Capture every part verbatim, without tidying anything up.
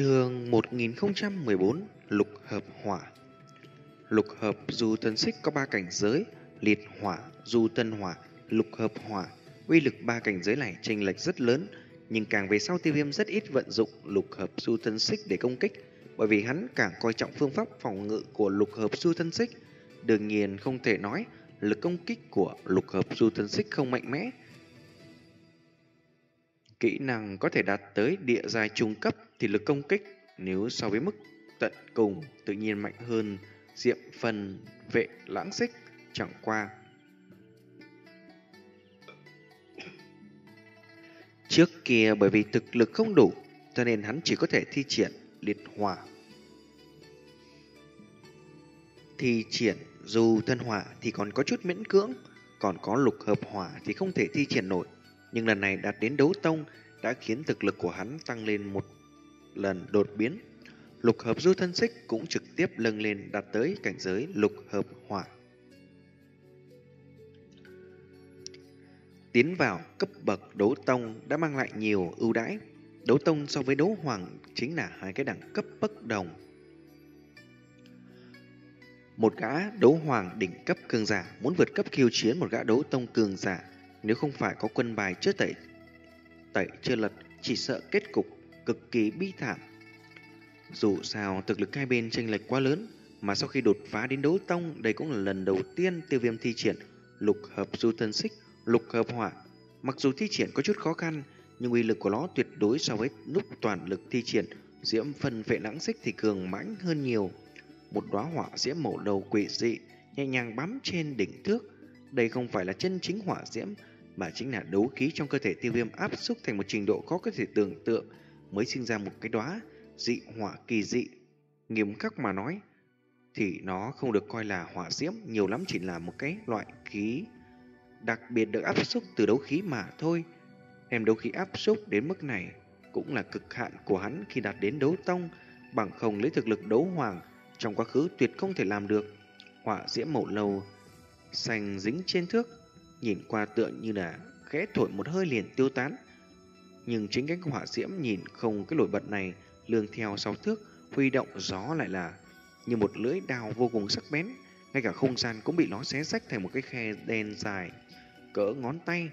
Chương một nghìn không trăm mười bốn Lục hợp hỏa. Lục hợp du tân xích có ba cảnh giới: liệt hỏa, du tân hỏa, lục hợp hỏa. Uy lực ba cảnh giới này chênh lệch rất lớn, nhưng càng về sau Tiêu Viêm rất ít vận dụng lục hợp du tân xích để công kích, bởi vì hắn càng coi trọng phương pháp phòng ngự của lục hợp du tân xích. Đương nhiên không thể nói lực công kích của lục hợp du tân xích không mạnh mẽ. Kỹ năng có thể đạt tới địa giai trung cấp thì lực công kích nếu so với mức tận cùng tự nhiên mạnh hơn diệm phần vệ lãng xích. Chẳng qua trước kia bởi vì thực lực không đủ cho nên hắn chỉ có thể thi triển liệt hỏa. Thi triển dù thân hỏa thì còn có chút miễn cưỡng, còn có lục hợp hỏa thì không thể thi triển nổi. Nhưng lần này đạt đến đấu tông đã khiến thực lực của hắn tăng lên một lần đột biến. Lục hợp du thân xích cũng trực tiếp nâng lên đạt tới cảnh giới lục hợp hỏa. Tiến vào cấp bậc đấu tông đã mang lại nhiều ưu đãi. Đấu tông so với đấu hoàng chính là hai cái đẳng cấp bất đồng. Một gã đấu hoàng đỉnh cấp cường giả muốn vượt cấp khiêu chiến một gã đấu tông cường giả, nếu không phải có quân bài chưa tẩy tẩy chưa lật, chỉ sợ kết cục cực kỳ bi thảm. Dù sao thực lực hai bên chênh lệch quá lớn, mà sau khi đột phá đến đấu tông, đây cũng là lần đầu tiên Tiêu Viêm thi triển lục hợp du thân xích, lục hợp hỏa. Mặc dù thi triển có chút khó khăn, nhưng uy lực của nó tuyệt đối so với lúc toàn lực thi triển diễm phân vệ lãng xích thì cường mãnh hơn nhiều. Một đóa hỏa diễm màu đầu quỷ dị nhẹ nhàng bám trên đỉnh thước. Đây không phải là chân chính hỏa diễm, mà chính là đấu khí trong cơ thể Tiêu Viêm áp xúc thành một trình độ khó có thể tưởng tượng, mới sinh ra một cái đóa dị hỏa kỳ dị. Nghiêm khắc mà nói thì nó không được coi là hỏa diễm, nhiều lắm chỉ là một cái loại khí đặc biệt được áp xúc từ đấu khí mà thôi. Đem đấu khí áp xúc đến mức này cũng là cực hạn của hắn khi đạt đến đấu tông, bằng không lấy thực lực đấu hoàng trong quá khứ tuyệt không thể làm được. Hỏa diễm màu nâu xanh dính trên thước, nhìn qua tựa như là khẽ thổi một hơi liền tiêu tán. Nhưng chính cái hỏa diễm nhìn không cái nổi bật này lương theo sau thước, huy động gió lại là như một lưỡi đao vô cùng sắc bén. Ngay cả không gian cũng bị nó xé rách thành một cái khe đen dài cỡ ngón tay.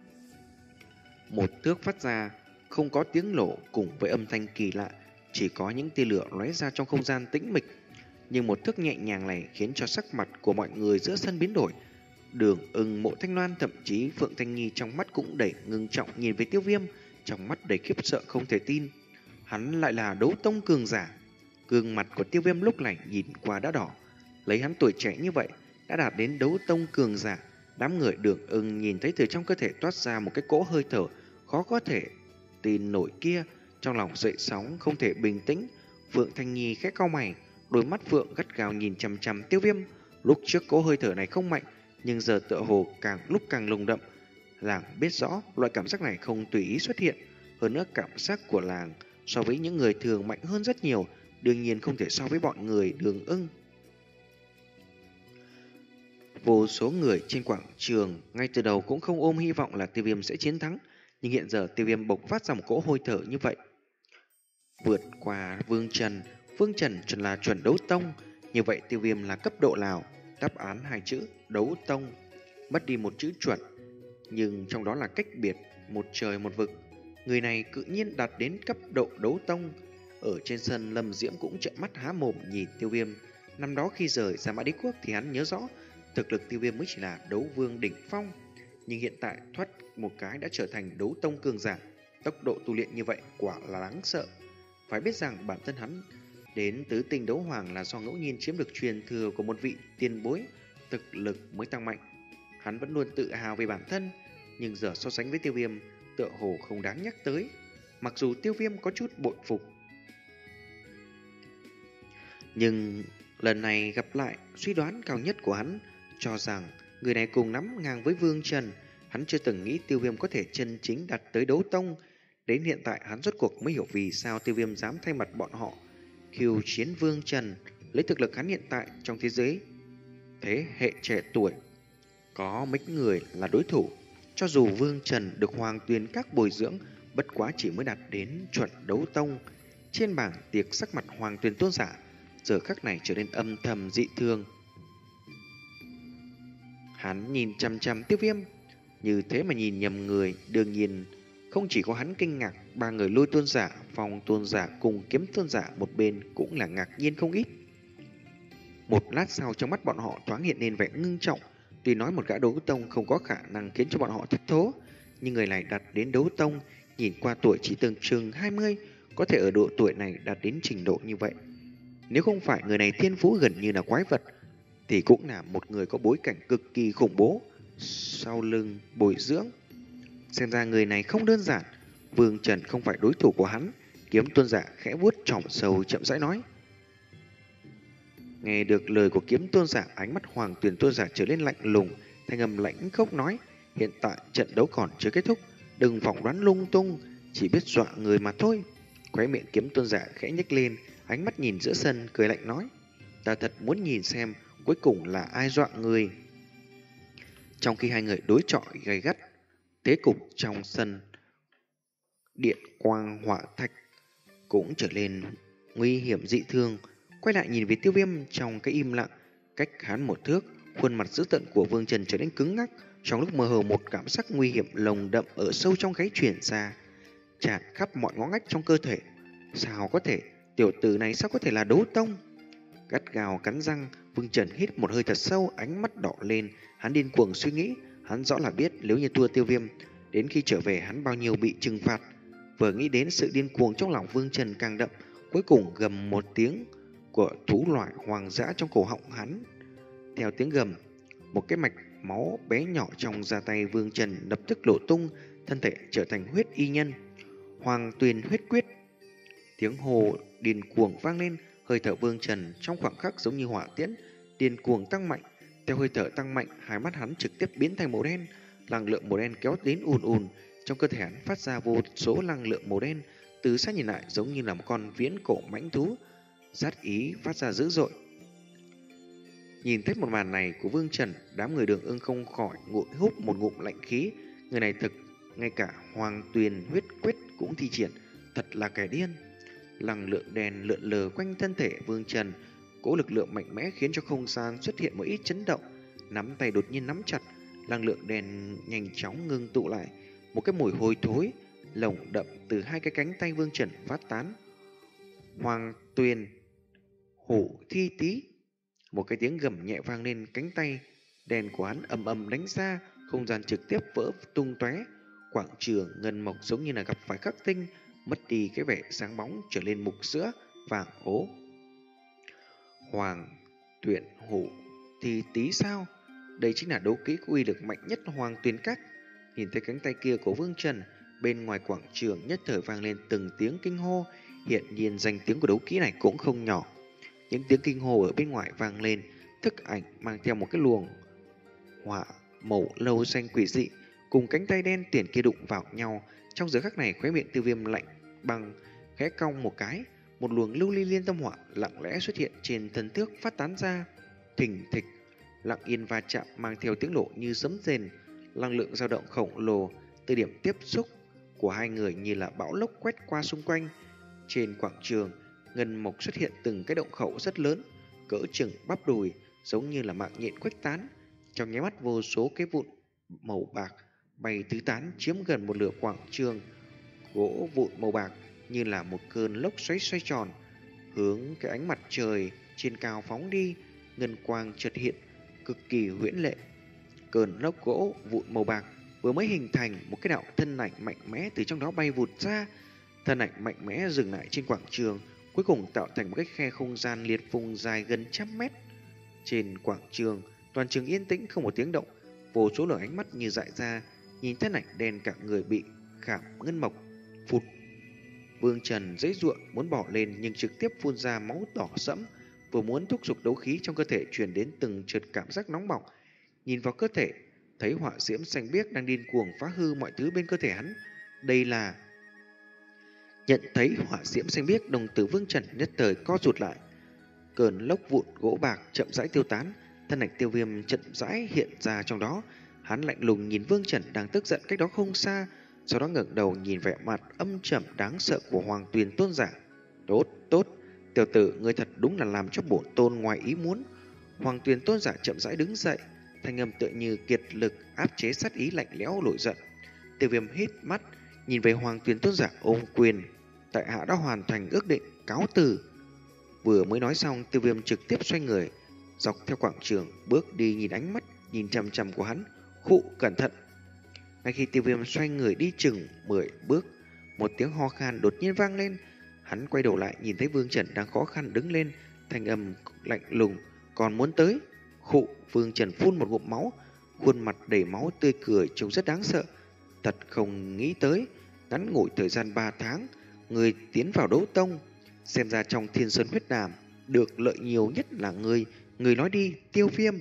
Một thước phát ra không có tiếng nổ cùng với âm thanh kỳ lạ, chỉ có những tia lửa lóe ra trong không gian tĩnh mịch. Nhưng một thước nhẹ nhàng này khiến cho sắc mặt của mọi người giữa sân biến đổi. Đường Ưng, Mộ Thanh Loan, thậm chí Phượng Thanh Nhi trong mắt cũng đầy ngưng trọng nhìn về Tiêu Viêm, trong mắt đầy khiếp sợ không thể tin. Hắn lại là đấu tông cường giả. Gương mặt của Tiêu Viêm lúc này nhìn qua đã đỏ. Lấy hắn tuổi trẻ như vậy đã đạt đến đấu tông cường giả. Đám người Đường Ưng nhìn thấy từ trong cơ thể toát ra một cái cỗ hơi thở khó có thể tin nổi kia, trong lòng dậy sóng không thể bình tĩnh. Phượng Thanh Nhi khẽ cau mày, đôi mắt Phượng gắt gao nhìn chằm chằm Tiêu Viêm. Lúc trước cỗ hơi thở này không mạnh, nhưng giờ tựa hồ càng lúc càng lồng đậm. Làng biết rõ loại cảm giác này không tùy ý xuất hiện. Hơn nữa cảm giác của làng so với những người thường mạnh hơn rất nhiều, đương nhiên không thể so với bọn người Đường Ưng. Vô số người trên quảng trường ngay từ đầu cũng không ôm hy vọng là Tiêu Viêm sẽ chiến thắng, nhưng hiện giờ Tiêu Viêm bộc phát ra một cỗ hôi thở như vậy, vượt qua Vương Trần. Vương Trần chuẩn là chuẩn đấu tông, như vậy Tiêu Viêm là cấp độ nào? Đáp án hai chữ đấu tông, mất đi một chữ chuẩn, nhưng trong đó là cách biệt một trời một vực. Người này tự nhiên đạt đến cấp độ đấu tông. Ở trên sân, Lâm Diễm cũng trợn mắt há mồm nhìn Tiêu Viêm. Năm đó khi rời ra Mã Đế Quốc thì hắn nhớ rõ thực lực Tiêu Viêm mới chỉ là đấu vương đỉnh phong, nhưng hiện tại thoát một cái đã trở thành đấu tông cường giả. Tốc độ tu luyện như vậy quả là đáng sợ. Phải biết rằng bản thân hắn đến tứ tinh đấu hoàng là do ngẫu nhiên chiếm được truyền thừa của một vị tiền bối, thực lực mới tăng mạnh. Hắn vẫn luôn tự hào về bản thân, nhưng giờ so sánh với Tiêu Viêm tựa hồ không đáng nhắc tới. Mặc dù Tiêu Viêm có chút bội phục, nhưng lần này gặp lại, suy đoán cao nhất của hắn cho rằng người này cùng nắm ngang với Vương Trần. Hắn chưa từng nghĩ Tiêu Viêm có thể chân chính đạt tới đấu tông. Đến hiện tại hắn rốt cuộc mới hiểu vì sao Tiêu Viêm dám thay mặt bọn họ khiêu chiến Vương Trần. Lấy thực lực hắn hiện tại trong thế giới thế hệ trẻ tuổi, có mấy người là đối thủ. Cho dù Vương Trần được Hoàng Tuyền Các bồi dưỡng, bất quá chỉ mới đạt đến chuẩn đấu tông. Trên bảng tiệc, sắc mặt Hoàng Tuyền Tôn giả giờ khắc này trở nên âm thầm dị thường. Hắn nhìn chăm chăm Tiêu Viêm, như thế mà nhìn nhầm người. Đương nhiên không chỉ có hắn kinh ngạc, ba người Lôi Tôn giả, Phong Tôn giả cùng Kiếm Tôn giả một bên cũng là ngạc nhiên không ít. Một lát sau, trong mắt bọn họ thoáng hiện lên vẻ ngưng trọng. Tuy nói một gã đấu tông không có khả năng khiến cho bọn họ thất thố, nhưng người này đạt đến đấu tông, nhìn qua tuổi chỉ từng chừng hai mươi, có thể ở độ tuổi này đạt đến trình độ như vậy. Nếu không phải người này thiên phú gần như là quái vật, thì cũng là một người có bối cảnh cực kỳ khủng bố, sau lưng bồi dưỡng. Xem ra người này không đơn giản, Vương Trần không phải đối thủ của hắn. Kiếm Tôn giả khẽ vuốt tròm sầu chậm rãi nói. Nghe được lời của Kiếm Tôn giả, ánh mắt Hoàng Tuyền Tôn giả trở nên lạnh lùng, thanh âm lãnh khốc nói: hiện tại trận đấu còn chưa kết thúc, đừng phỏng đoán lung tung, chỉ biết dọa người mà thôi. Khóe miệng Kiếm Tôn giả khẽ nhếch lên, ánh mắt nhìn giữa sân cười lạnh nói: ta thật muốn nhìn xem cuối cùng là ai dọa người. Trong khi hai người đối chọi gay gắt, thế cục trong sân điện quang hỏa thạch cũng trở nên nguy hiểm dị thường. Quay lại nhìn về Tiêu Viêm, trong cái im lặng cách hắn một thước, khuôn mặt dữ tợn của Vương Trần trở nên cứng ngắc. Trong lúc mơ hồ, một cảm giác nguy hiểm lồng đậm ở sâu trong gáy truyền ra, tràn khắp mọi ngõ ngách trong cơ thể. Sao có thể, tiểu tử này sao có thể là đấu tông? Gắt gào cắn răng, Vương Trần hít một hơi thật sâu, ánh mắt đỏ lên. Hắn điên cuồng suy nghĩ, hắn rõ là biết nếu như thua Tiêu Viêm, đến khi trở về hắn bao nhiêu bị trừng phạt. Vừa nghĩ đến sự điên cuồng trong lòng Vương Trần càng đậm, cuối cùng gầm một tiếng của thú loại hoang dã trong cổ họng hắn. Theo tiếng gầm, một cái mạch máu bé nhỏ trong da tay Vương Trần lập tức nổ tung, thân thể trở thành huyết y nhân. Hoàng Tuyền huyết quyết. Tiếng hồ điên cuồng vang lên, hơi thở Vương Trần trong khoảng khắc giống như hỏa tiễn, điên cuồng tăng mạnh. Theo hơi thở tăng mạnh, hai mắt hắn trực tiếp biến thành màu đen, năng lượng màu đen kéo đến ùn ùn, trong cơ thể hắn phát ra vô số năng lượng màu đen, từ sát nhìn lại giống như là một con viễn cổ mãnh thú, sát ý phát ra dữ dội. Nhìn thấy một màn này của Vương Trần, đám người Đường Ưng không khỏi ngụm hút một ngụm lạnh khí. Người này thực, ngay cả Hoàng Tuyền huyết quyết cũng thi triển, thật là kẻ điên. Năng lượng đèn lượn lờ quanh thân thể Vương Trần, cỗ lực lượng mạnh mẽ khiến cho không gian xuất hiện một ít chấn động. Nắm tay đột nhiên nắm chặt, năng lượng đèn nhanh chóng ngưng tụ lại, một cái mùi hôi thối lồng đậm từ hai cái cánh tay Vương Trần phát tán. Hoàng Tuyền hổ thi tí. Một cái tiếng gầm nhẹ vang lên, cánh tay đèn của hắn ầm ầm đánh ra, không gian trực tiếp vỡ tung tóe. Quảng trường ngân mộc giống như là gặp phải khắc tinh, mất đi cái vẻ sáng bóng, trở lên mục sữa vàng ố. Hoàng Tuyền hổ thi tí sao? Đây chính là đấu kỹ có uy lực mạnh nhất Hoàng Tuyền Các. Nhìn thấy cánh tay kia của Vương Trần, bên ngoài quảng trường nhất thời vang lên từng tiếng kinh hô. Hiện nhiên danh tiếng của đấu kỹ này cũng không nhỏ. Những tiếng kinh hô ở bên ngoài vang lên, thức ảnh mang theo một cái luồng hỏa màu lâu xanh quỷ dị cùng cánh tay đen tiền kia đụng vào nhau. Trong giờ khắc này, khóe miệng Tiêu Viêm lạnh băng khẽ cong một cái, một luồng lưu ly liên tâm hỏa lặng lẽ xuất hiện trên thân thước phát tán ra, thình thịch lặng yên va chạm mang theo tiếng nổ như sấm rền. Năng lượng dao động khổng lồ từ điểm tiếp xúc của hai người như là bão lốc quét qua xung quanh. Trên quảng trường ngân mộc xuất hiện từng cái động khẩu rất lớn, cỡ chừng bắp đùi, giống như là mạng nhện khuếch tán. Trong nháy mắt, vô số cái vụn màu bạc bay tứ tán chiếm gần một nửa quảng trường. Gỗ vụn màu bạc như là một cơn lốc xoáy xoay tròn, hướng cái ánh mặt trời trên cao phóng đi. Ngân quang chợt hiện, cực kỳ huyễn lệ. Cơn lốc gỗ vụn màu bạc vừa mới hình thành, một cái đạo thân ảnh mạnh mẽ từ trong đó bay vụt ra. Thân ảnh mạnh mẽ dừng lại trên quảng trường, cuối cùng tạo thành một cái khe không gian liệt phùng dài gần trăm mét. Trên quảng trường, toàn trường yên tĩnh không một tiếng động, vô số luồng ánh mắt như dại ra, nhìn thân ảnh đen cả người bị khảm ngân mộc. Phụt! Vương Trần giãy giụa muốn bỏ lên nhưng trực tiếp phun ra máu đỏ sẫm, vừa muốn thúc giục đấu khí trong cơ thể truyền đến từng chợt cảm giác nóng bỏng. Nhìn vào cơ thể, thấy hỏa diễm xanh biếc đang điên cuồng phá hư mọi thứ bên cơ thể hắn. Đây là... Nhận thấy hỏa diễm xanh biếc, đồng tử Vương Trần nhất thời co rụt lại. Cơn lốc vụn gỗ bạc chậm rãi tiêu tán, thân ảnh Tiêu Viêm chậm rãi hiện ra trong đó. Hắn lạnh lùng nhìn Vương Trần đang tức giận cách đó không xa, sau đó ngẩng đầu nhìn vẻ mặt âm trầm đáng sợ của Hoàng Tuyền Tôn giả. Tốt, tốt, tiểu tử, ngươi thật đúng là làm cho bổn tôn ngoài ý muốn. Hoàng Tuyền Tôn giả chậm rãi đứng dậy, thanh âm tựa như kiệt lực áp chế sát ý lạnh lẽo nổi giận. Tiêu Viêm hít mắt, nhìn về Hoàng Tuyền Tôn giả ôm quyền, tại hạ đã hoàn thành ước định, cáo từ. Vừa mới nói xong, Tiêu Viêm trực tiếp xoay người, dọc theo quảng trường bước đi, nhìn ánh mắt nhìn chằm chằm của hắn, khụ cẩn thận. Ngay khi Tiêu Viêm xoay người đi chừng mười bước, một tiếng ho khan đột nhiên vang lên. Hắn quay đầu lại nhìn thấy Vương Trần đang khó khăn đứng lên, thanh âm lạnh lùng, còn muốn tới. Khụ, Vương Trần phun một ngụm máu, khuôn mặt đầy máu tươi cười trông rất đáng sợ. Thật không nghĩ tới, ngắn ngủi thời gian ba tháng, người tiến vào đấu tông, xem ra trong Thiên Sơn huyết đàm được lợi nhiều nhất là người. Người nói đi, Tiêu Viêm.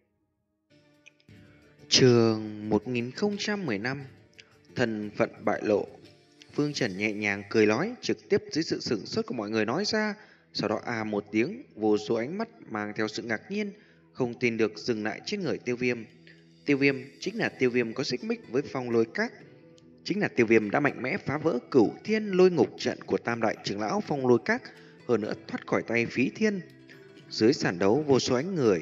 Trường một nghìn không trăm mười lăm, thân phận bại lộ. Vương Trần nhẹ nhàng cười nói, trực tiếp dưới sự sửng sốt của mọi người nói ra. Sau đó à một tiếng, vô số ánh mắt mang theo sự ngạc nhiên, không tin được dừng lại trên người Tiêu Viêm. Tiêu Viêm chính là Tiêu Viêm có xích mích với Phong Lôi Các, chính là Tiêu Viêm đã mạnh mẽ phá vỡ Cửu Thiên Lôi Ngục trận của Tam đại trưởng lão Phong Lôi Các, hơn nữa thoát khỏi tay Phí Thiên. Dưới sàn đấu, vô số ánh người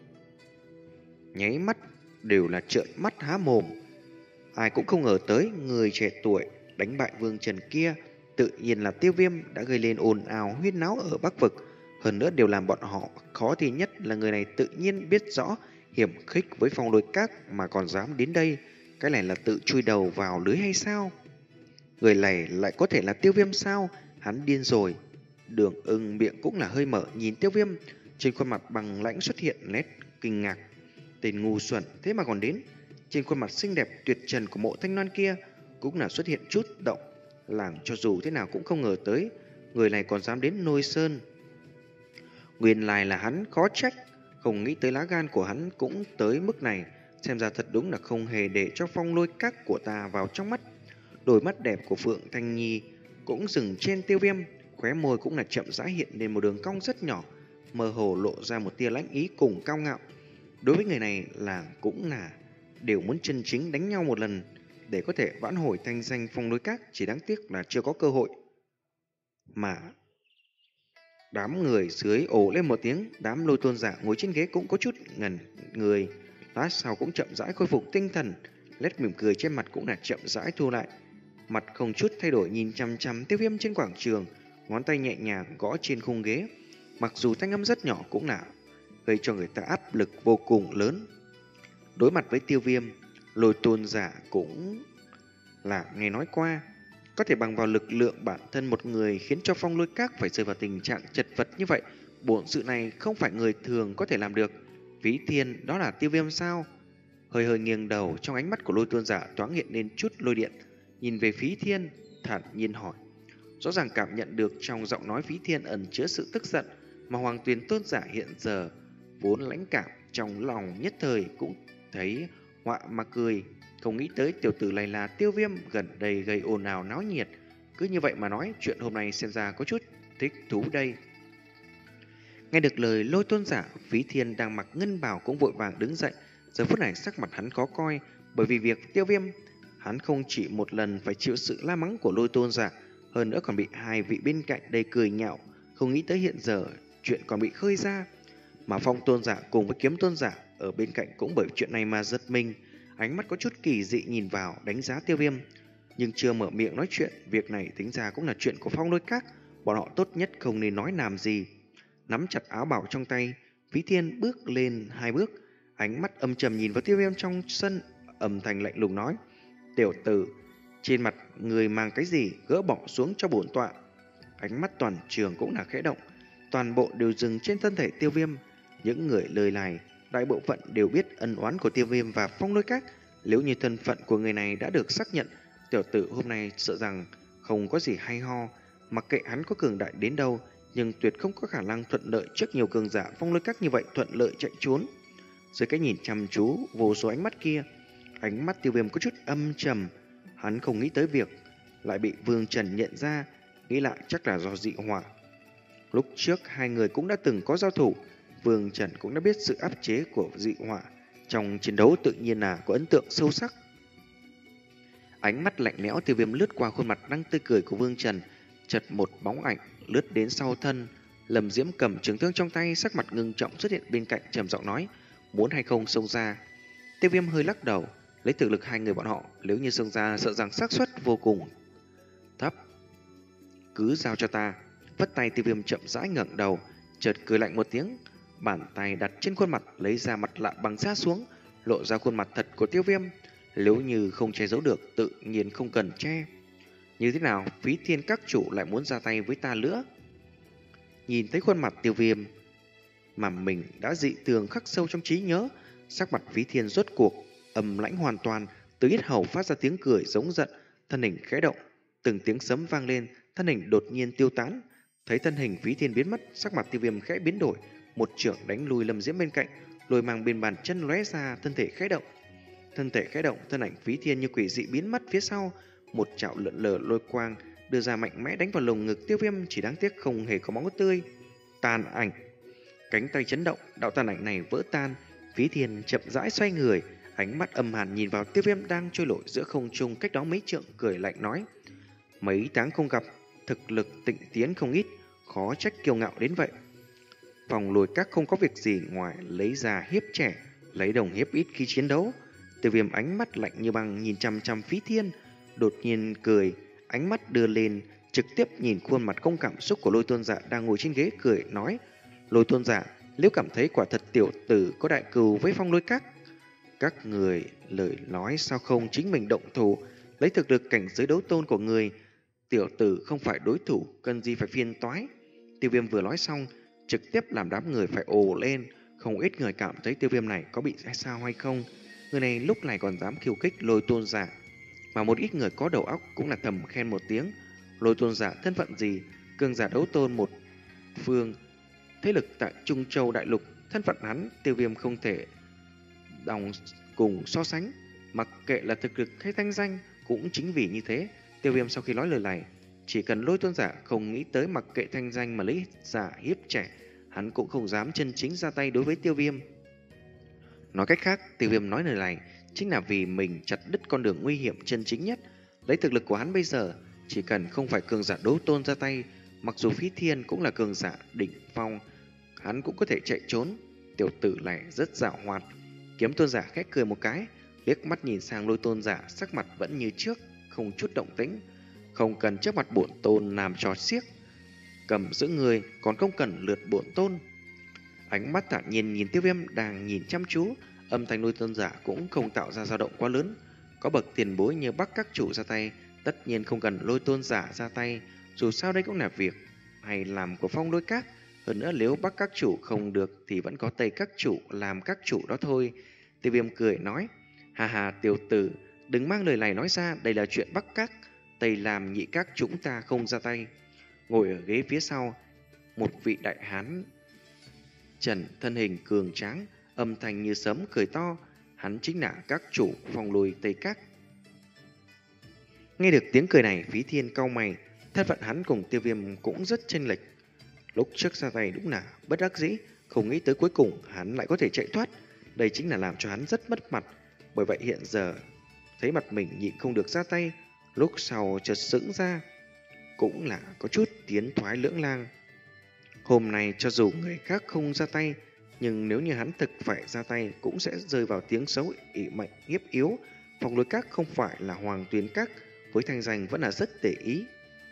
nháy mắt đều là trợn mắt há mồm. Ai cũng không ngờ tới người trẻ tuổi đánh bại Vương Trần kia tự nhiên là Tiêu Viêm, đã gây lên ồn ào huyên náo ở Bắc Vực. Hơn nữa điều làm bọn họ khó thì nhất là người này tự nhiên biết rõ hiểm khích với Phong Lôi Các mà còn dám đến đây. Cái này là tự chui đầu vào lưới hay sao? Người này lại có thể là Tiêu Viêm sao? Hắn điên rồi. Đường Ưng miệng cũng là hơi mở nhìn Tiêu Viêm, trên khuôn mặt bằng lãnh xuất hiện nét kinh ngạc. Tên ngu xuẩn thế mà còn đến. Trên khuôn mặt xinh đẹp tuyệt trần của Mộ Thanh Loan kia cũng là xuất hiện chút động, làm cho dù thế nào cũng không ngờ tới người này còn dám đến Nôi Sơn. Nguyên lai là hắn, khó trách, không nghĩ tới lá gan của hắn cũng tới mức này. Xem ra thật đúng là không hề để cho Phong Lôi Các của ta vào trong mắt. Đôi mắt đẹp của Phượng Thanh Nhi cũng dừng trên Tiêu Viêm, khóe môi cũng là chậm rãi hiện lên một đường cong rất nhỏ, mơ hồ lộ ra một tia lãnh ý cùng cao ngạo. Đối với người này là cũng là đều muốn chân chính đánh nhau một lần để có thể vãn hồi thanh danh Phong Lôi Các, chỉ đáng tiếc là chưa có cơ hội. Mà đám người dưới ồ lên một tiếng, đám Lôi Tôn giả ngồi trên ghế cũng có chút ngẩn người, lát sau cũng chậm rãi khôi phục tinh thần, nét mỉm cười trên mặt cũng là chậm rãi thu lại, mặt không chút thay đổi nhìn chăm chăm Tiêu Viêm trên quảng trường, ngón tay nhẹ nhàng gõ trên khung ghế. Mặc dù thanh âm rất nhỏ cũng là gây cho người ta áp lực vô cùng lớn. Đối mặt với Tiêu Viêm, Lôi Tôn giả cũng là nghe nói qua, có thể bằng vào lực lượng bản thân một người khiến cho Phong Lôi Các phải rơi vào tình trạng chật vật như vậy. Bổn sự này không phải người thường có thể làm được. Phí Thiên đó là Tiêu Viêm sao? Hơi hơi nghiêng đầu, trong ánh mắt của Lôi Tôn giả thoáng hiện lên chút lôi điện, nhìn về Phí Thiên, thản nhiên hỏi. Rõ ràng cảm nhận được trong giọng nói Phí Thiên ẩn chứa sự tức giận, mà Hoàng Tuyền Tôn giả hiện giờ vốn lãnh cảm, trong lòng nhất thời cũng thấy họa mà cười. Không nghĩ tới tiểu tử này là Tiêu Viêm, gần đây gây ồn ào náo nhiệt. Cứ như vậy mà nói, chuyện hôm nay xem ra có chút thích thú đây. Nghe được lời Lôi Tôn giả, Phí Thiên đang mặc ngân bào cũng vội vàng đứng dậy. Giờ phút này sắc mặt hắn khó coi, bởi vì việc Tiêu Viêm, hắn không chỉ một lần phải chịu sự la mắng của Lôi Tôn giả, hơn nữa còn bị hai vị bên cạnh đầy cười nhạo. Không nghĩ tới hiện giờ chuyện còn bị khơi ra. Mà Phong Tôn giả cùng với Kiếm Tôn giả ở bên cạnh cũng bởi chuyện này mà giật mình, ánh mắt có chút kỳ dị nhìn vào đánh giá Tiêu Viêm, nhưng chưa mở miệng nói chuyện. Việc này tính ra cũng là chuyện của Phong Lôi Các, bọn họ tốt nhất không nên nói làm gì. Nắm chặt áo bảo trong tay, Phí Thiên bước lên hai bước, ánh mắt âm trầm nhìn vào Tiêu Viêm trong sân, âm thanh lạnh lùng nói: "Tiểu tử, trên mặt người mang cái gì, gỡ bỏ xuống cho bổn tọa." Ánh mắt toàn trường cũng là khẽ động, toàn bộ đều dừng trên thân thể Tiêu Viêm. Những người lời này, đại bộ phận đều biết ân oán của Tiêu Viêm và Phong Lôi Các. Nếu như thân phận của người này đã được xác nhận, tiểu tử hôm nay sợ rằng không có gì hay ho. Mặc kệ hắn có cường đại đến đâu, nhưng tuyệt không có khả năng thuận lợi trước nhiều cường giả Phong Lôi Các như vậy thuận lợi chạy trốn. Dưới cái nhìn chăm chú vô số ánh mắt kia, ánh mắt Tiêu Viêm có chút âm trầm. Hắn không nghĩ tới việc lại bị Vương Trần nhận ra, nghĩ lại chắc là do dị hỏa. Lúc trước hai người cũng đã từng có giao thủ, Vương Trần cũng đã biết sự áp chế của dị hỏa, trong chiến đấu tự nhiên là có ấn tượng sâu sắc. Ánh mắt lạnh lẽo Tiêu Viêm lướt qua khuôn mặt đang tươi cười của Vương Trần, Chợt một bóng ảnh lướt đến sau thân. Lâm Diễm cầm trường thương trong tay, sắc mặt ngưng trọng xuất hiện bên cạnh, trầm giọng nói: muốn hay không xông ra? Tiêu Viêm hơi lắc đầu, lấy thực lực hai người bọn họ, nếu như xông ra sợ rằng xác suất vô cùng thấp. Cứ giao cho ta. Vất tay, Tiêu Viêm chậm rãi ngẩng đầu, chợt cười lạnh một tiếng, bàn tay đặt trên khuôn mặt, lấy ra mặt lạ bằng da xuống, lộ ra khuôn mặt thật của Tiêu Viêm. Nếu như không che giấu được, tự nhiên không cần che. Như thế nào, Phí Thiên các chủ lại muốn ra tay với ta nữa? Nhìn thấy khuôn mặt Tiêu Viêm mà mình đã dị thường khắc sâu trong trí nhớ, sắc mặt Phí Thiên rốt cuộc âm lãnh hoàn toàn, từ yết hầu phát ra tiếng cười giống giận, thân hình khẽ động, từng tiếng sấm vang lên, thân hình đột nhiên tiêu tán. Thấy thân hình Phí Thiên biến mất, sắc mặt Tiêu Viêm khẽ biến đổi, một chưởng đánh lui Lâm Diễm bên cạnh, lôi mang bên bàn chân lóe ra, thân thể khẽ động. Thân thể khẽ động, thân ảnh Phí Thiên như quỷ dị biến mất phía sau, một chảo lượn lờ lôi quang đưa ra mạnh mẽ đánh vào lồng ngực Tiêu Viêm, chỉ đáng tiếc không hề có máu tươi. Tàn ảnh, cánh tay chấn động, đạo tàn ảnh này vỡ tan. Phí Thiên chậm rãi xoay người, ánh mắt âm hàn nhìn vào Tiêu Viêm đang trôi nổi giữa không trung cách đó mấy trượng, cười lạnh nói: mấy tháng không gặp, thực lực tịnh tiến không ít, khó trách kiêu ngạo đến vậy. Phòng lùi các không có việc gì ngoài lấy già hiếp trẻ, lấy đồng hiếp ít khi chiến đấu. Tiêu Viêm ánh mắt lạnh như băng nhìn chăm chăm Phí Thiên, đột nhiên cười, ánh mắt đưa lên, trực tiếp nhìn khuôn mặt không cảm xúc của Lôi Tôn Giả đang ngồi trên ghế, cười nói: Lôi Tôn Giả, nếu cảm thấy quả thật tiểu tử có đại cừu với Phong Lôi Các, các người lời nói sao không chính mình động thủ, lấy thực lực cảnh giới đấu tôn của người, tiểu tử không phải đối thủ, cần gì phải phiền toái. Tiêu Viêm vừa nói xong, trực tiếp làm đám người phải ồ lên, không ít người cảm thấy Tiêu Viêm này có bị hay sao hay không. Người này lúc này còn dám khiêu khích Lôi Tôn Giả, mà một ít người có đầu óc cũng là thầm khen một tiếng. Lôi Tôn Giả thân phận gì? Cường giả đấu tôn một phương thế lực tại Trung Châu đại lục, thân phận hắn Tiêu Viêm không thể đồng cùng so sánh. Mặc kệ là thực lực hay thanh danh, cũng chính vì như thế, Tiêu Viêm sau khi nói lời này, chỉ cần Lôi Tôn Giả không nghĩ tới mặc kệ thanh danh mà lấy giả hiếp trẻ, hắn cũng không dám chân chính ra tay đối với Tiêu Viêm. Nói cách khác, Tiêu Viêm nói lời này chính là vì mình chặt đứt con đường nguy hiểm chân chính nhất. Lấy thực lực của hắn bây giờ, chỉ cần không phải cường giả đấu tôn ra tay, mặc dù Phí Thiên cũng là cường giả đỉnh phong, hắn cũng có thể chạy trốn. Tiểu tử này rất giàu hoạt. Kiếm Tôn Giả khẽ cười một cái, liếc mắt nhìn sang Lôi Tôn Giả, sắc mặt vẫn như trước, không chút động tĩnh. Không cần trước mặt bổn tôn làm trò xiếc, cầm giữ người còn không cần lượt bổn tôn. Ánh mắt thản nhiên nhìn Tiêu Viêm đang nhìn chăm chú, âm thanh Lôi Tôn Giả cũng không tạo ra dao động quá lớn. Có bậc tiền bối như Bắc các chủ ra tay, tất nhiên không cần Lôi Tôn Giả ra tay, dù sao đây cũng là việc hay làm của Phong Lôi Các. Hơn nữa nếu Bắc các chủ không được thì vẫn có Tây các chủ làm các chủ đó thôi. Tiêu Viêm cười nói: hà hà tiểu tử, đừng mang lời này nói ra, đây là chuyện Bắc các, Tây làm nhị các chúng ta không ra tay. Ngồi ở ghế phía sau, một vị đại hán trần, thân hình cường tráng, âm thanh như sấm cười to, hắn chính là các chủ Phong Lôi Tây Các. Nghe được tiếng cười này, Phí Thiên cau mày, thân phận hắn cùng Tiêu Viêm cũng rất chênh lệch. Lúc trước ra tay đúng là bất đắc dĩ, không nghĩ tới cuối cùng hắn lại có thể chạy thoát, đây chính là làm cho hắn rất mất mặt. Bởi vậy hiện giờ thấy mặt mình nhịn không được ra tay, lúc sau chợt sững ra, cũng là có chút tiến thoái lưỡng lang. Hôm nay cho dù người khác không ra tay, nhưng nếu như hắn thực phải ra tay cũng sẽ rơi vào tiếng xấu ỷ mạnh hiếp yếu. Phong Lôi Các không phải là Hoàng Tuyến Các, với thanh danh vẫn là rất để ý.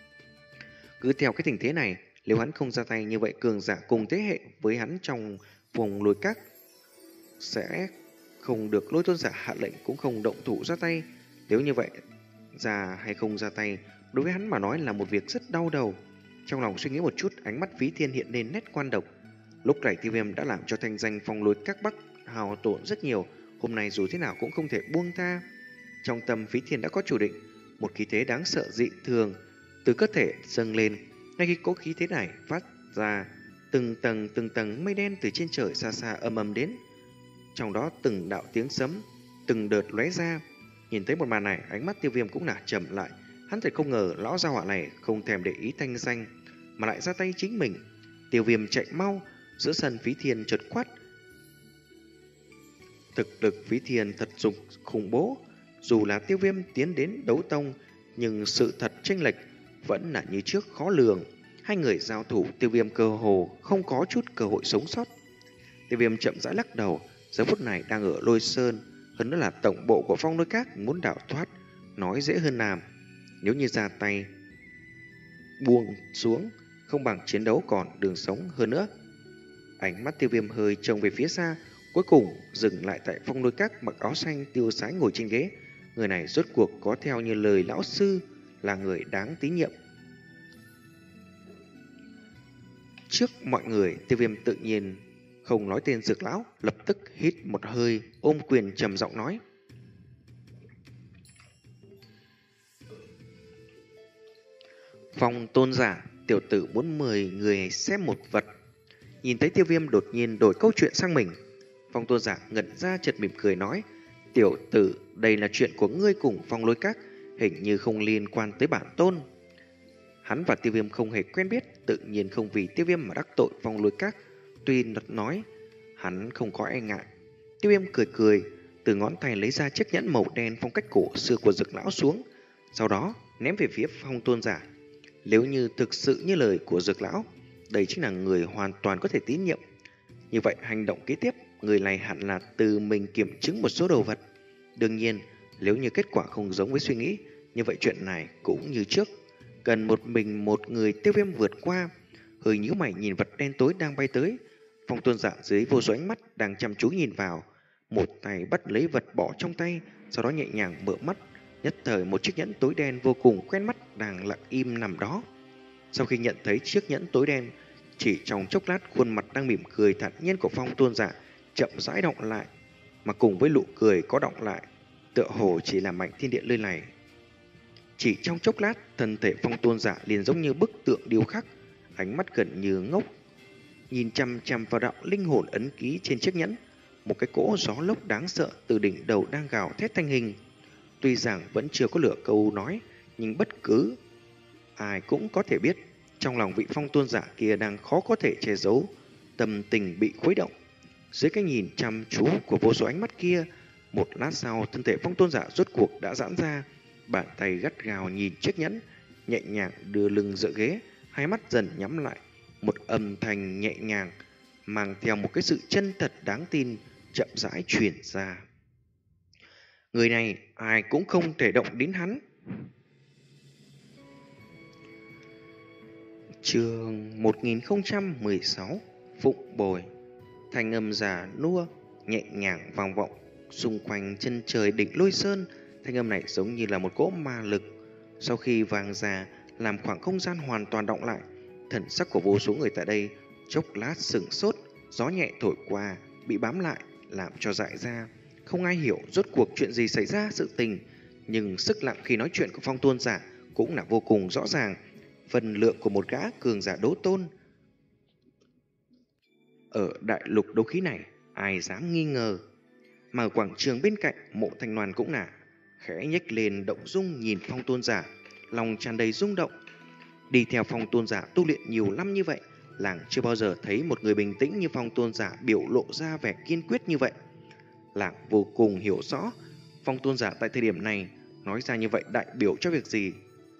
Cứ theo cái tình thế này, nếu hắn không ra tay như vậy, cường giả cùng thế hệ với hắn trong Phong Lôi Các sẽ không được Lôi Tôn Giả hạ lệnh cũng không động thủ ra tay. Nếu như vậy, ra hay không ra tay đối với hắn mà nói là một việc rất đau đầu. Trong lòng suy nghĩ một chút, ánh mắt Phí Thiên hiện lên nét quan độc. Lúc này Tiêu Viêm đã làm cho thanh danh Phong Lôi Các Bắc hao tổn rất nhiều, hôm nay dù thế nào cũng không thể buông tha. Trong tâm Phí Thiên đã có chủ định, một khí thế đáng sợ dị thường từ cơ thể dâng lên. Ngay khi có khí thế này phát ra, từng tầng từng tầng mây đen từ trên trời xa xa âm ầm đến, trong đó từng đạo tiếng sấm từng đợt lóe ra. Nhìn thấy một màn này, ánh mắt Tiêu Viêm cũng là trầm lại. Hắn thật không ngờ lão gia hỏa này không thèm để ý thanh danh mà lại ra tay chính mình. Tiêu Viêm chạy mau, giữa sân Phí Thiên chợt quát. Thực lực Phí Thiên thật dục khủng bố, dù là Tiêu Viêm tiến đến đấu tông, nhưng sự thật chênh lệch vẫn là như trước khó lường. Hai người giao thủ, Tiêu Viêm cơ hồ không có chút cơ hội sống sót. Tiêu Viêm chậm rãi lắc đầu, giờ phút này đang ở Lôi Sơn, hơn nữa là tổng bộ của Phong Lôi Các muốn đào thoát, nói dễ hơn làm. Nếu như ra tay buông xuống, không bằng chiến đấu còn đường sống hơn nữa. Ánh mắt Tiêu Viêm hơi trông về phía xa, cuối cùng dừng lại tại Phong Lôi Các mặc áo xanh tiêu sái ngồi trên ghế. Người này rốt cuộc có theo như lời lão sư, là người đáng tín nhiệm. Trước mọi người, Tiêu Viêm tự nhiên không nói tên Dược lão, lập tức hít một hơi, ôm quyền trầm giọng nói: Phong tôn giả, tiểu tử muốn mời người xem một vật. Nhìn thấy Tiêu Viêm đột nhiên đổi câu chuyện sang mình, Phong tôn giả ngẩn ra chợt mỉm cười nói: Tiểu tử, đây là chuyện của ngươi cùng Phong Lôi Các, hình như không liên quan tới bản tôn. Hắn và Tiêu Viêm không hề quen biết, tự nhiên không vì Tiêu Viêm mà đắc tội Phong Lôi Các. Tuy nật nói, hắn không có e ngại. Tiêu Viêm cười cười, từ ngón tay lấy ra chiếc nhẫn màu đen phong cách cổ xưa của Dược lão xuống, sau đó ném về phía Phong tôn giả. Nếu như thực sự như lời của Dược lão, đây chính là người hoàn toàn có thể tín nhiệm. Như vậy hành động kế tiếp, người này hẳn là từ mình kiểm chứng một số đồ vật. Đương nhiên, nếu như kết quả không giống với suy nghĩ, như vậy chuyện này cũng như trước, cần một mình một người. Tiêu Viêm vượt qua, hơi nhíu mày nhìn vật đen tối đang bay tới. Phong tôn giả dưới vô số ánh mắt đang chăm chú nhìn vào, một tay bắt lấy vật bỏ trong tay, sau đó nhẹ nhàng mở mắt. Nhất thời một chiếc nhẫn tối đen vô cùng quen mắt đang lặng im nằm đó. Sau khi nhận thấy chiếc nhẫn tối đen, chỉ trong chốc lát khuôn mặt đang mỉm cười thản nhiên của Phong tôn giả chậm rãi động lại, mà cùng với nụ cười có động lại, tựa hồ chỉ là mảnh thiên địa nơi này. Chỉ trong chốc lát, thân thể Phong tôn giả liền giống như bức tượng điêu khắc, ánh mắt gần như ngốc, nhìn chăm chăm vào đạo linh hồn ấn ký trên chiếc nhẫn. Một cái cỗ gió lốc đáng sợ từ đỉnh đầu đang gào thét thành hình. Tuy rằng vẫn chưa có lửa câu nói, nhưng bất cứ ai cũng có thể biết, trong lòng vị Phong tôn giả kia đang khó có thể che giấu tâm tình bị khuấy động. Dưới cái nhìn chăm chú của vô số ánh mắt kia, một lát sau thân thể Phong tôn giả rốt cuộc đã giãn ra, bàn tay gắt gao nhìn chiếc nhẫn, nhẹ nhàng đưa lưng dựa ghế, hai mắt dần nhắm lại. Một âm thanh nhẹ nhàng mang theo một cái sự chân thật đáng tin chậm rãi truyền ra: người này ai cũng không thể động đến hắn. Chương một nghìn không trăm mười sáu, Phụng Bồi. Thanh âm già nua nhẹ nhàng vang vọng xung quanh chân trời đỉnh Lôi Sơn. Thanh âm này giống như là một cỗ ma lực, sau khi vang ra làm khoảng không gian hoàn toàn động lại. Thần sắc của vô số người tại đây chốc lát sửng sốt, gió nhẹ thổi qua bị bám lại làm cho dại ra. Không ai hiểu rốt cuộc chuyện gì xảy ra sự tình, nhưng sức lặng khi nói chuyện của Phong tôn giả cũng là vô cùng rõ ràng. Phần lượng của một gã cường giả đấu tôn ở đại lục đấu khí này, ai dám nghi ngờ. Mà quảng trường bên cạnh, Mộ Thanh Loan cũng là khẽ nhếch lên động dung nhìn Phong tôn giả, lòng tràn đầy rung động. Đi theo Phong tôn giả tu luyện nhiều năm như vậy, làng chưa bao giờ thấy một người bình tĩnh như Phong tôn giả biểu lộ ra vẻ kiên quyết như vậy. Làng vô cùng hiểu rõ Phong tôn giả tại thời điểm này nói ra như vậy đại biểu cho việc gì.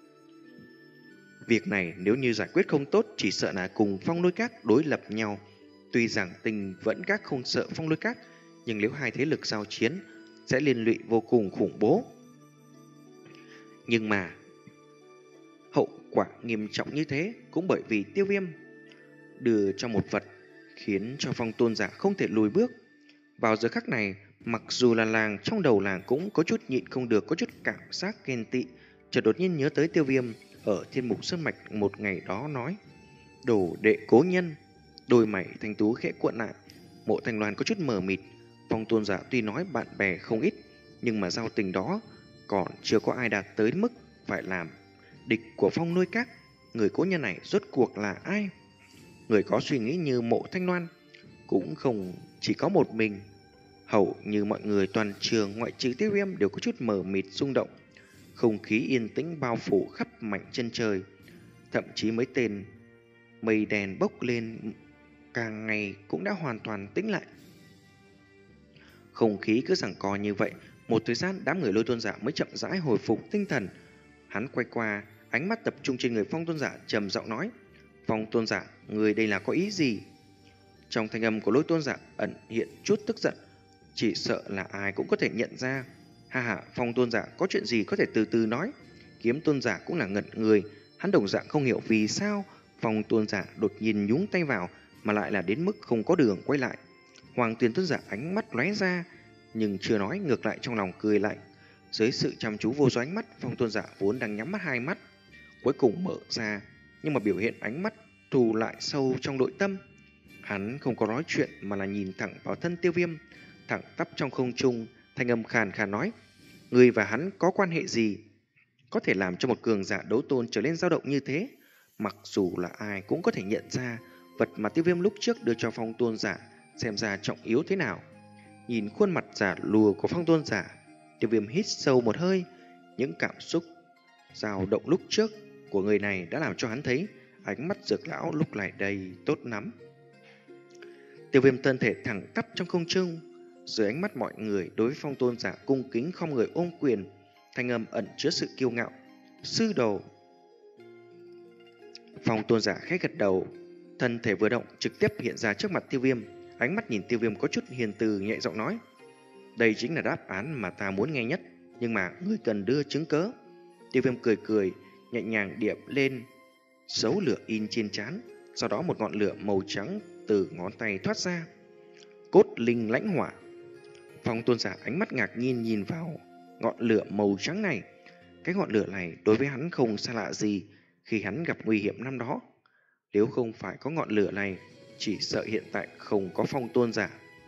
Việc này nếu như giải quyết không tốt, chỉ sợ là cùng Phong Lôi Các đối lập nhau. Tuy rằng Tình vẫn các không sợ Phong Lôi Các, nhưng nếu hai thế lực giao chiến sẽ liên lụy vô cùng khủng bố. Nhưng mà hậu quả nghiêm trọng như thế cũng bởi vì Tiêu Viêm đưa cho một vật khiến cho Phong tôn giả không thể lùi bước. Vào giờ khắc này, mặc dù là làng, trong đầu làng cũng có chút nhịn không được, có chút cảm giác ghen tị. Chợt đột nhiên nhớ tới Tiêu Viêm ở Thiên Mục Sơn Mạch một ngày đó nói: đồ đệ cố nhân. Đôi mày thanh tú khẽ cuộn lại. Mộ Thanh Loan có chút mờ mịt. Phong tôn giả tuy nói bạn bè không ít, nhưng mà giao tình đó còn chưa có ai đạt tới mức phải làm địch của Phong Lôi Các. Người cố nhân này rốt cuộc là ai? Người có suy nghĩ như Mộ Thanh Loan cũng không chỉ có một mình. Hầu như mọi người toàn trường ngoại trừ Tiêu Viêm đều có chút mờ mịt rung động. Không khí yên tĩnh bao phủ khắp mảnh chân trời. Thậm chí mấy tên mây đèn bốc lên càng ngày cũng đã hoàn toàn tĩnh lại. Không khí cứ giằng co như vậy, một thời gian đám người Lôi tôn giả mới chậm rãi hồi phục tinh thần. Hắn quay qua, ánh mắt tập trung trên người Phong Tôn Giả, trầm giọng nói: Phong Tôn Giả, người đây là có ý gì? Trong thanh âm của Lôi Tôn Giả ẩn hiện chút tức giận, chỉ sợ là ai cũng có thể nhận ra. Ha ha, Phong Tôn Giả có chuyện gì có thể từ từ nói. Kiếm Tôn Giả cũng là ngẩn người, hắn đồng dạng không hiểu vì sao Phong Tôn Giả đột nhiên nhúng tay vào mà lại là đến mức không có đường quay lại. Hoàng Tuyền Tôn Giả ánh mắt lóe ra, nhưng chưa nói, ngược lại trong lòng cười lạnh. Dưới sự chăm chú vô số ánh mắt, Phong Tôn Giả vốn đang nhắm mắt hai mắt cuối cùng mở ra, nhưng mà biểu hiện ánh mắt thù lại sâu trong nội tâm. Hắn không có nói chuyện mà là nhìn thẳng vào thân Tiêu Viêm, thẳng tắp trong không trung, thanh âm khàn khàn nói: người và hắn có quan hệ gì? Có thể làm cho một cường giả đấu tôn trở nên dao động như thế? Mặc dù là ai cũng có thể nhận ra vật mà Tiêu Viêm lúc trước đưa cho Phong Tôn Giả xem ra trọng yếu thế nào. Nhìn khuôn mặt giả lùa của Phong Tôn Giả, Tiêu Viêm hít sâu một hơi. Những cảm xúc dao động lúc trước của người này đã làm cho hắn thấy ánh mắt Dược lão lúc này đây tốt lắm. Tiêu Viêm thân thể thẳng tắp trong không trung, dưới ánh mắt mọi người đối với Phong Tôn Giả cung kính không người ôm quyền, thanh âm ẩn chứa sự kiêu ngạo: sư đồ. Phong Tôn Giả khẽ gật đầu, thân thể vừa động trực tiếp hiện ra trước mặt Tiêu Viêm, ánh mắt nhìn Tiêu Viêm có chút hiền từ, nhẹ giọng nói: đây chính là đáp án mà ta muốn nghe nhất, nhưng mà ngươi cần đưa chứng cớ. Tiêu Viêm cười cười, nhẹ nhàng điệp lên dấu lửa in trên trán, sau đó một ngọn lửa màu trắng từ ngón tay thoát ra. Cốt linh lãnh hỏa. Phong Tôn Giả ánh mắt ngạc nhiên nhìn vào ngọn lửa màu trắng này. Cái ngọn lửa này đối với hắn không xa lạ gì khi hắn gặp nguy hiểm năm đó. Nếu không phải có ngọn lửa này, chỉ sợ hiện tại không có Phong Tôn Giả.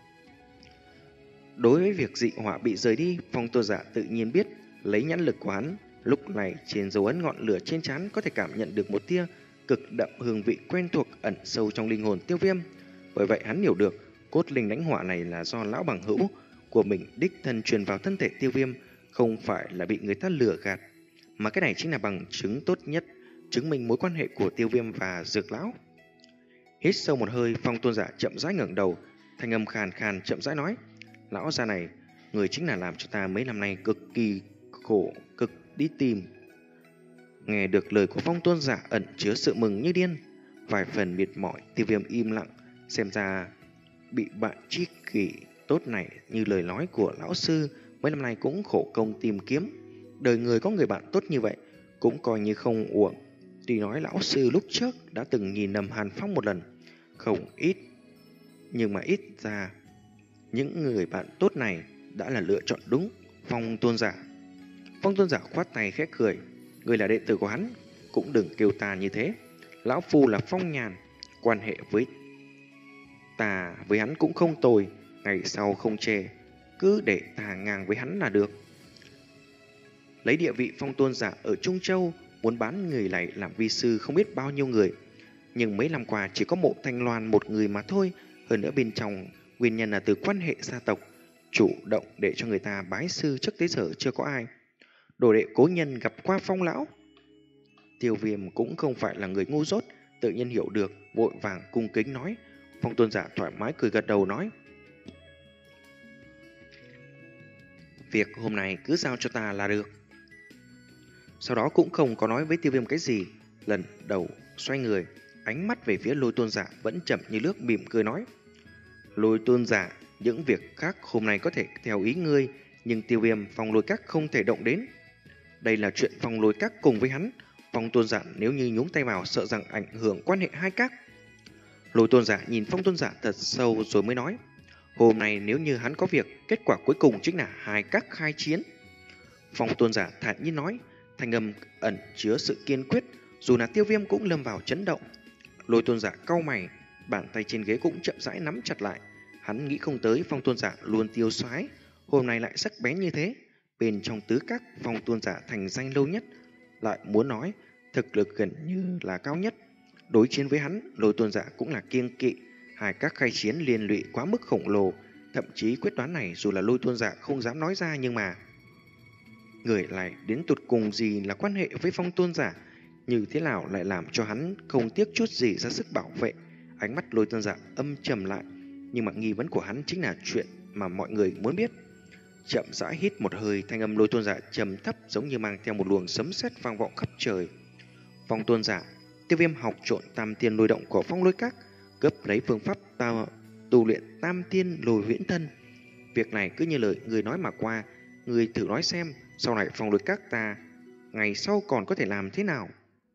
Đối với việc dị hỏa bị rời đi, Phong Tôn Giả tự nhiên biết, lấy nhãn lực của hắn, lúc này trên dấu ấn ngọn lửa trên trán có thể cảm nhận được một tia cực đậm hương vị quen thuộc ẩn sâu trong linh hồn Tiêu Viêm. Bởi vậy hắn hiểu được cốt linh lãnh hỏa này là do lão bằng hữu của mình đích thân truyền vào thân thể Tiêu Viêm, không phải là bị người ta lừa gạt, mà cái này chính là bằng chứng tốt nhất chứng minh mối quan hệ của Tiêu Viêm và Dược lão. Hít sâu một hơi, Phong Tôn Giả chậm rãi ngẩng đầu, thanh âm khàn khàn chậm rãi nói: lão gia này, người chính là làm cho ta mấy năm nay cực kỳ khổ cực đi tìm. Nghe được lời của Phong Tôn Giả ẩn chứa sự mừng như điên, vài phần mệt mỏi, Tiêu Viêm im lặng, xem ra bị bạn tri kỷ tốt này như lời nói của lão sư mấy năm nay cũng khổ công tìm kiếm. Đời người có người bạn tốt như vậy cũng coi như không uổng. Tuy nói lão sư lúc trước đã từng nhìn Nầm Hàn Phong một lần, không ít, nhưng mà ít ra những người bạn tốt này đã là lựa chọn đúng. Phong Tôn Giả Phong Tôn Giả khoát tay khẽ cười: người là đệ tử của hắn, cũng đừng kêu ta như thế. Lão phu là Phong Nhàn, quan hệ với ta với hắn cũng không tồi, ngày sau không chê, cứ để ta ngang với hắn là được. Lấy địa vị Phong Tôn Giả ở Trung Châu, muốn bán người này làm vi sư không biết bao nhiêu người, nhưng mấy năm qua chỉ có Mộ Thanh Loan một người mà thôi. Hơn nữa bên trong nguyên nhân là từ quan hệ gia tộc, chủ động để cho người ta bái sư, trước tới giờ chưa có ai. Đồ đệ cố nhân gặp qua Phong lão. Tiêu Viêm cũng không phải là người ngu dốt, tự nhiên hiểu được, vội vàng cung kính nói. Phong Tôn Giả thoải mái cười gật đầu nói: việc hôm nay cứ giao cho ta là được. Sau đó cũng không có nói với Tiêu Viêm cái gì, lần đầu xoay người, ánh mắt về phía Lôi Tôn Giả vẫn chậm như nước, mỉm cười nói: Lôi Tôn Giả, những việc khác hôm nay có thể theo ý ngươi, nhưng Tiêu Viêm Phong Lôi Các không thể động đến. Đây là chuyện Phong Lôi Các cùng với hắn, Phong Tôn Giả nếu như nhúng tay vào sợ rằng ảnh hưởng quan hệ hai các. Lôi Tôn Giả nhìn Phong Tôn Giả thật sâu rồi mới nói: hôm nay nếu như hắn có việc, kết quả cuối cùng chính là hai các khai chiến. Phong Tôn Giả thản nhiên nói, thanh âm ẩn chứa sự kiên quyết, dù là Tiêu Viêm cũng lâm vào chấn động. Lôi Tôn Giả cau mày, bàn tay trên ghế cũng chậm rãi nắm chặt lại. Hắn nghĩ không tới Phong Tôn Giả luôn tiêu xoái, hôm nay lại sắc bén như thế. Bên trong tứ các, Phong Tôn Giả thành danh lâu nhất, lại muốn nói thực lực gần như là cao nhất. Đối chiến với hắn, Lôi Tôn Giả cũng là kiêng kỵ. Hai các khai chiến liên lụy quá mức khổng lồ, thậm chí quyết đoán này dù là Lôi Tôn Giả không dám nói ra, nhưng mà người lại đến tụt cùng gì là quan hệ với Phong Tôn Giả, như thế nào lại làm cho hắn không tiếc chút gì ra sức bảo vệ. Ánh mắt Lôi Tôn Giả âm trầm lại, nhưng mà nghi vấn của hắn chính là chuyện mà mọi người muốn biết. Chậm rãi hít một hơi, thanh âm Lôi Tôn Giả trầm thấp giống như mang theo một luồng sấm sét vang vọng khắp trời. Phong tôn giả, Tiêu Viêm học trộn tam tiên lôi động của Phong Lôi Các, cướp lấy phương pháp ta tu luyện tam tiên lôi huyễn thân. Việc này cứ như lời người nói mà qua, người thử nói xem, sau này Phong Lôi Các ta ngày sau còn có thể làm thế nào?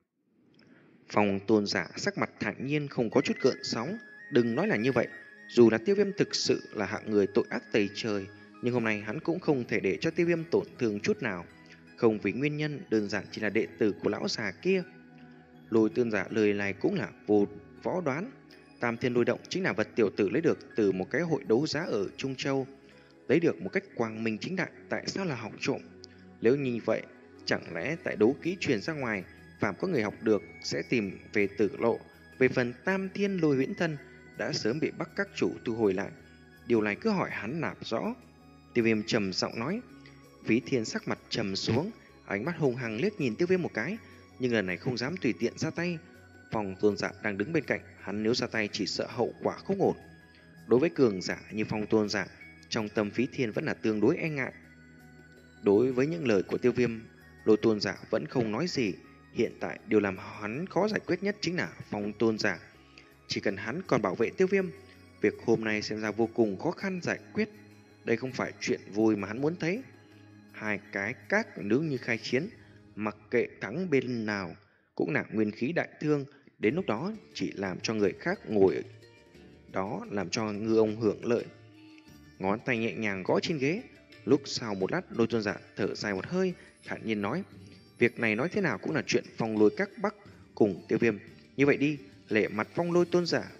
Phong tôn giả sắc mặt thản nhiên không có chút gợn sóng. Đừng nói là như vậy, dù là Tiêu Viêm thực sự là hạng người tội ác tày trời, nhưng hôm nay hắn cũng không thể để cho Tiêu Viêm tổn thương chút nào. Không vì nguyên nhân đơn giản chỉ là đệ tử của lão già kia. Lôi tôn giả lời này cũng là vô võ đoán. Tam thiên lôi động chính là vật tiểu tử lấy được từ một cái hội đấu giá ở Trung Châu, lấy được một cách quang minh chính đại. Tại sao là học trộm? Nếu như vậy, chẳng lẽ tại đấu kỹ truyền ra ngoài, phạm có người học được sẽ tìm về tử lộ. Về phần tam thiên lôi huyễn thân đã sớm bị Bắc các chủ thu hồi lại. Điều này cứ hỏi hắn nạp rõ. Tiêu Viêm trầm giọng nói. Phí Thiên sắc mặt trầm xuống, ánh mắt hung hăng liếc nhìn Tiêu Viêm một cái, nhưng lần này không dám tùy tiện ra tay. Phong tôn giả đang đứng bên cạnh, hắn nếu ra tay chỉ sợ hậu quả không ổn. Đối với cường giả như Phong tôn giả, trong tâm Phí Thiên vẫn là tương đối e ngại. Đối với những lời của Tiêu Viêm, Lôi tôn giả vẫn không nói gì. Hiện tại điều làm hắn khó giải quyết nhất chính là Phong tôn giả. Chỉ cần hắn còn bảo vệ Tiêu Viêm, việc hôm nay xem ra vô cùng khó khăn giải quyết. Đây không phải chuyện vui mà hắn muốn thấy. Hai cái các nếu như khai chiến, mặc kệ thắng bên nào cũng là nguyên khí đại thương. Đến lúc đó chỉ làm cho người khác ngồi đó, làm cho ngư ông hưởng lợi. Ngón tay nhẹ nhàng gõ trên ghế. Lúc sau một lát, Lôi tôn giả thở dài một hơi, thản nhiên nói. Việc này nói thế nào cũng là chuyện Phong Lôi Các Bắc cùng Tiêu Viêm. Như vậy đi, lệ mặt Phong Lôi tôn giả.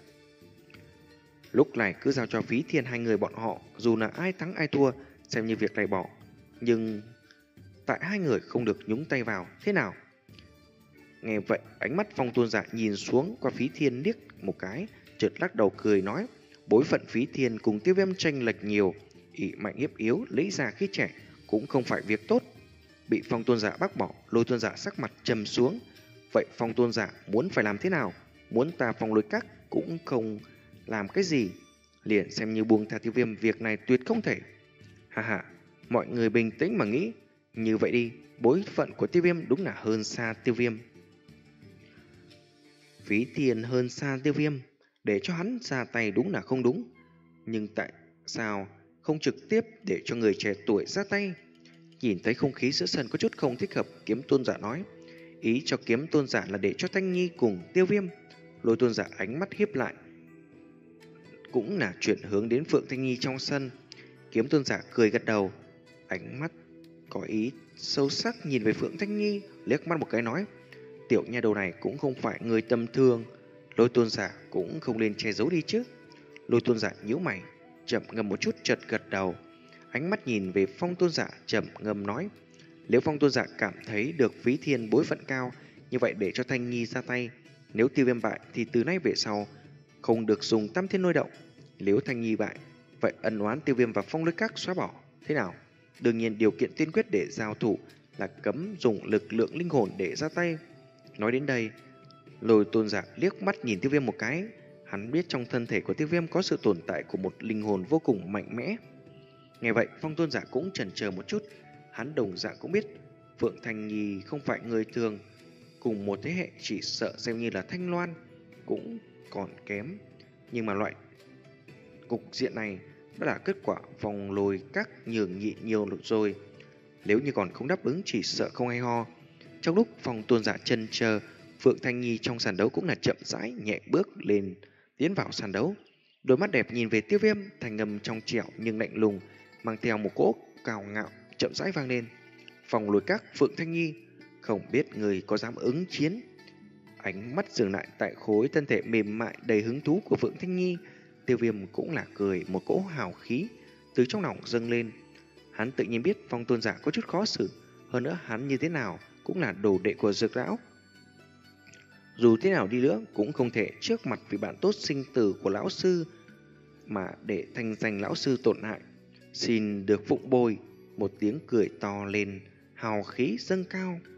Lúc này cứ giao cho Phí Thiên hai người bọn họ, dù là ai thắng ai thua, xem như việc này bỏ. Nhưng tại hai người không được nhúng tay vào, thế nào? Nghe vậy, ánh mắt Phong tôn giả nhìn xuống qua Phí Thiên liếc một cái, chợt lắc đầu cười nói. Bối phận Phí Thiên cùng Tiêu Viêm tranh lệch nhiều, ỷ mạnh hiếp yếu, lấy già khi trẻ cũng không phải việc tốt. Bị Phong tôn giả bác bỏ, Lôi tôn giả sắc mặt trầm xuống. Vậy Phong tôn giả muốn phải làm thế nào? Muốn ta Phong Lôi Các cũng không làm cái gì, liền xem như buông tha Tiêu Viêm, việc này tuyệt không thể. Ha ha, mọi người bình tĩnh mà nghĩ. Như vậy đi, bối phận của Tiêu Viêm đúng là hơn xa Tiêu Viêm. Phí Thiên hơn xa Tiêu Viêm, để cho hắn ra tay đúng là không đúng. Nhưng tại sao không trực tiếp để cho người trẻ tuổi ra tay? Nhìn thấy không khí giữa sân có chút không thích hợp, Kiếm tôn giả nói. Ý cho Kiếm tôn giả là để cho Thanh Nhi cùng Tiêu Viêm. Lôi tôn giả ánh mắt hiếp lại, cũng là chuyển hướng đến Phượng Thanh Nhi trong sân. Kiếm tôn giả cười gật đầu, ánh mắt có ý sâu sắc nhìn về Phượng Thanh Nhi, liếc mắt một cái nói. Tiểu nha đầu này cũng không phải người tầm thường. Lôi tôn giả cũng không nên che giấu đi chứ. Lôi tôn giả nhíu mày, chậm ngâm một chút, chợt gật đầu. Ánh mắt nhìn về Phong tôn giả, chậm ngâm nói. Nếu Phong tôn giả cảm thấy được Phí Thiên bối phận cao, như vậy để cho Thanh Nhi ra tay. Nếu Tiêu Viêm bại thì từ nay về sau không được dùng tam thiên lôi động. Nếu Thanh Nhi bại, vậy ân oán Tiêu Viêm và Phong Lôi Các xóa bỏ. Thế nào? Đương nhiên điều kiện tiên quyết để giao thủ là cấm dùng lực lượng linh hồn để ra tay. Nói đến đây, Lôi tôn giả liếc mắt nhìn Tiêu Viêm một cái. Hắn biết trong thân thể của Tiêu Viêm có sự tồn tại của một linh hồn vô cùng mạnh mẽ. Nghe vậy, Phong tôn giả cũng chần chờ một chút. Hắn đồng dạng cũng biết Phượng Thanh Nhi không phải người thường, cùng một thế hệ chỉ sợ xem như là Thanh Loan cũng còn kém. Nhưng mà loại cục diện này đã là kết quả Phong Lôi Các nhường nhịn nhiều rồi. Nếu như còn không đáp ứng chỉ sợ không hay ho. Trong lúc Phong tôn giả chần chờ, Phượng Thanh Nhi trong sàn đấu cũng là chậm rãi nhẹ bước lên tiến vào sàn đấu. Đôi mắt đẹp nhìn về Tiêu Viêm, thành ngầm trong trẻo nhưng lạnh lùng, mang theo một cỗ cao ngạo chậm rãi vang lên. Phong Lôi Các, Phượng Thanh Nhi, không biết người có dám ứng chiến? Ánh mắt dừng lại tại khối thân thể mềm mại đầy hứng thú của Phượng Thanh Nhi. Tiêu Viêm cũng là cười, một cỗ hào khí từ trong lòng dâng lên. Hắn tự nhiên biết Phong tôn giả có chút khó xử, hơn nữa hắn như thế nào cũng là đồ đệ của Dược lão. Dù thế nào đi nữa cũng không thể trước mặt vị bạn tốt sinh tử của lão sư mà để thanh danh lão sư tổn hại. Xin được phụng bồi. Một tiếng cười to lên, hào khí dâng cao.